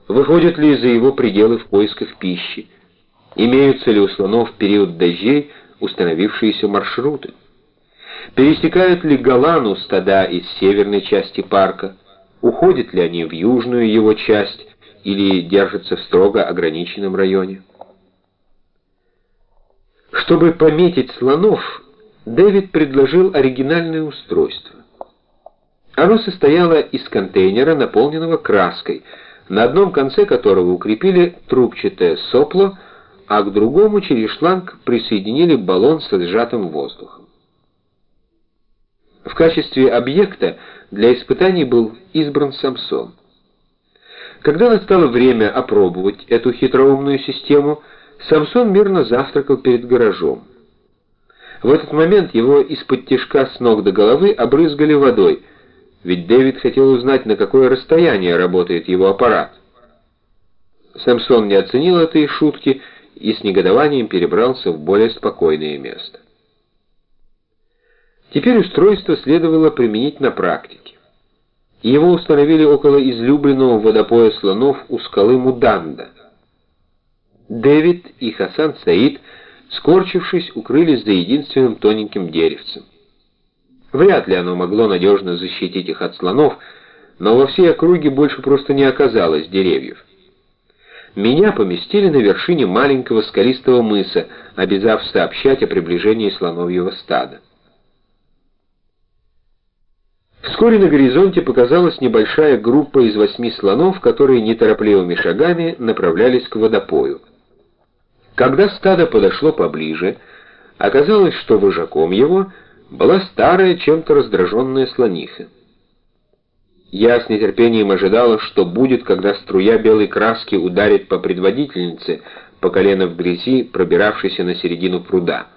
Выходят ли за его пределы в поисках пищи? Имеются ли у слонов в период дождей установившиеся маршруты? Пересекают ли Голланду стада из северной части парка? Уходят ли они в южную его часть или держатся в строго ограниченном районе? Чтобы пометить слонов, Дэвид предложил оригинальное устройство. Оно состояло из контейнера, наполненного краской, на одном конце которого укрепили трубчатое сопло, а к другому через шланг присоединили баллон со сжатым воздухом. В качестве объекта для испытаний был избран Самсон. Когда настало время опробовать эту хитроумную систему, Самсон мирно завтракал перед гаражом. В этот момент его из-под тишка с ног до головы обрызгали водой, ведь Дэвид хотел узнать, на какое расстояние работает его аппарат. Самсон не оценил этой шутки и с негодованием перебрался в более спокойное место. Теперь устройство следовало применить на практике. Его установили около излюбленного водопоя слонов у скалы Муданда. Дэвид и Хасан Саид, скорчившись, укрылись за единственным тоненьким деревцем. Вряд ли оно могло надежно защитить их от слонов, но во всей округе больше просто не оказалось деревьев. Меня поместили на вершине маленького скалистого мыса, обязав сообщать о приближении слоновьего стада. Вскоре на горизонте показалась небольшая группа из 8 слонов, которые неторопливыми шагами направлялись к водопою. Когда стадо подошло поближе, оказалось, что вожаком его была старая, чем-то раздраженная слониха. Я с нетерпением ожидала, что будет, когда струя белой краски ударит по предводительнице, по колено в грязи, пробиравшейся на середину пруда.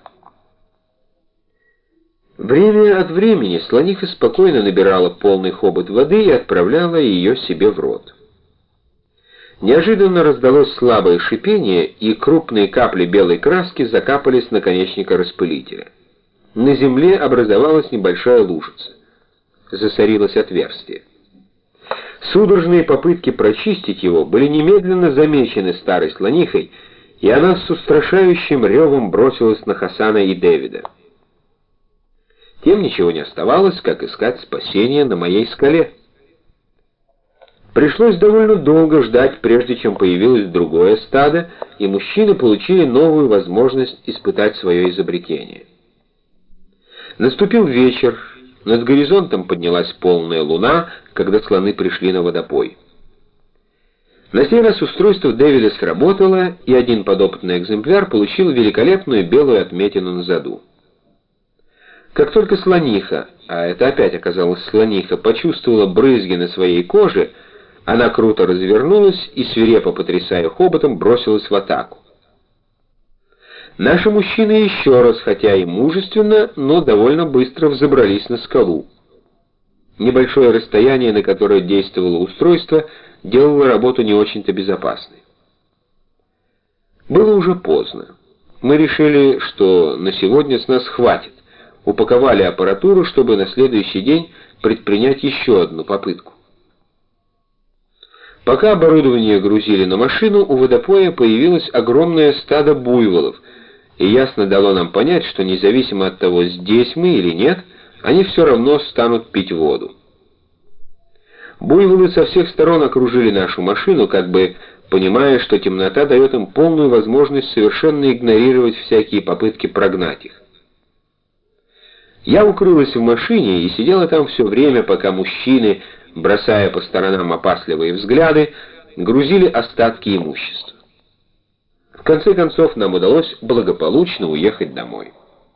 Время от времени слониха спокойно набирала полный хобот воды и отправляла ее себе в рот. Неожиданно раздалось слабое шипение, и крупные капли белой краски закапали с наконечника распылителя. На земле образовалась небольшая лужица. Засорилось отверстие. Судорожные попытки прочистить его были немедленно замечены старой слонихой, и она с устрашающим ревом бросилась на Хасана и Дэвида. Тем ничего не оставалось, как искать спасения на моей скале. Пришлось довольно долго ждать, прежде чем появилось другое стадо, и мужчины получили новую возможность испытать свое изобретение. Наступил вечер, над горизонтом поднялась полная луна, когда слоны пришли на водопой. На сей раз устройство Дэвида сработало, и один подопытный экземпляр получил великолепную белую отметину на заду. Как только слониха, а это опять оказалась слониха, почувствовала брызги на своей коже, она круто развернулась и, свирепо потрясая хоботом, бросилась в атаку. Наши мужчины еще раз, хотя и мужественно, но довольно быстро взобрались на скалу. Небольшое расстояние, на которое действовало устройство, делало работу не очень-то безопасной. Было уже поздно. Мы решили, что на сегодня с нас хватит. Упаковали аппаратуру, чтобы на следующий день предпринять еще одну попытку. Пока оборудование грузили на машину, у водопоя появилось огромное стадо буйволов, и ясно дало нам понять, что независимо от того, здесь мы или нет, они все равно станут пить воду. Буйволы со всех сторон окружили нашу машину, как бы понимая, что темнота дает им полную возможность совершенно игнорировать всякие попытки прогнать их. Я укрылась в машине и сидела там все время, пока мужчины, бросая по сторонам опасливые взгляды, грузили остатки имущества. В конце концов, нам удалось благополучно уехать домой.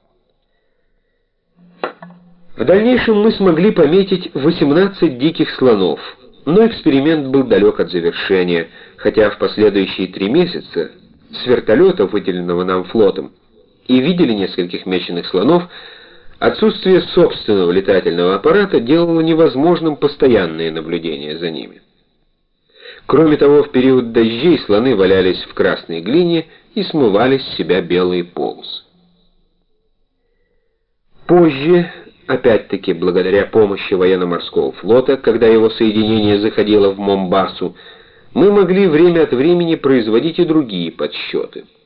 В дальнейшем мы смогли пометить 18 диких слонов, но эксперимент был далек от завершения, хотя в последующие 3 месяца с вертолета, выделенного нам флотом, и видели нескольких меченых слонов, отсутствие собственного летательного аппарата делало невозможным постоянное наблюдение за ними. Кроме того, в период дождей слоны валялись в красной глине и смывали с себя белые полосы. Позже, опять-таки благодаря помощи военно-морского флота, когда его соединение заходило в Момбасу, Мы могли время от времени производить и другие подсчеты.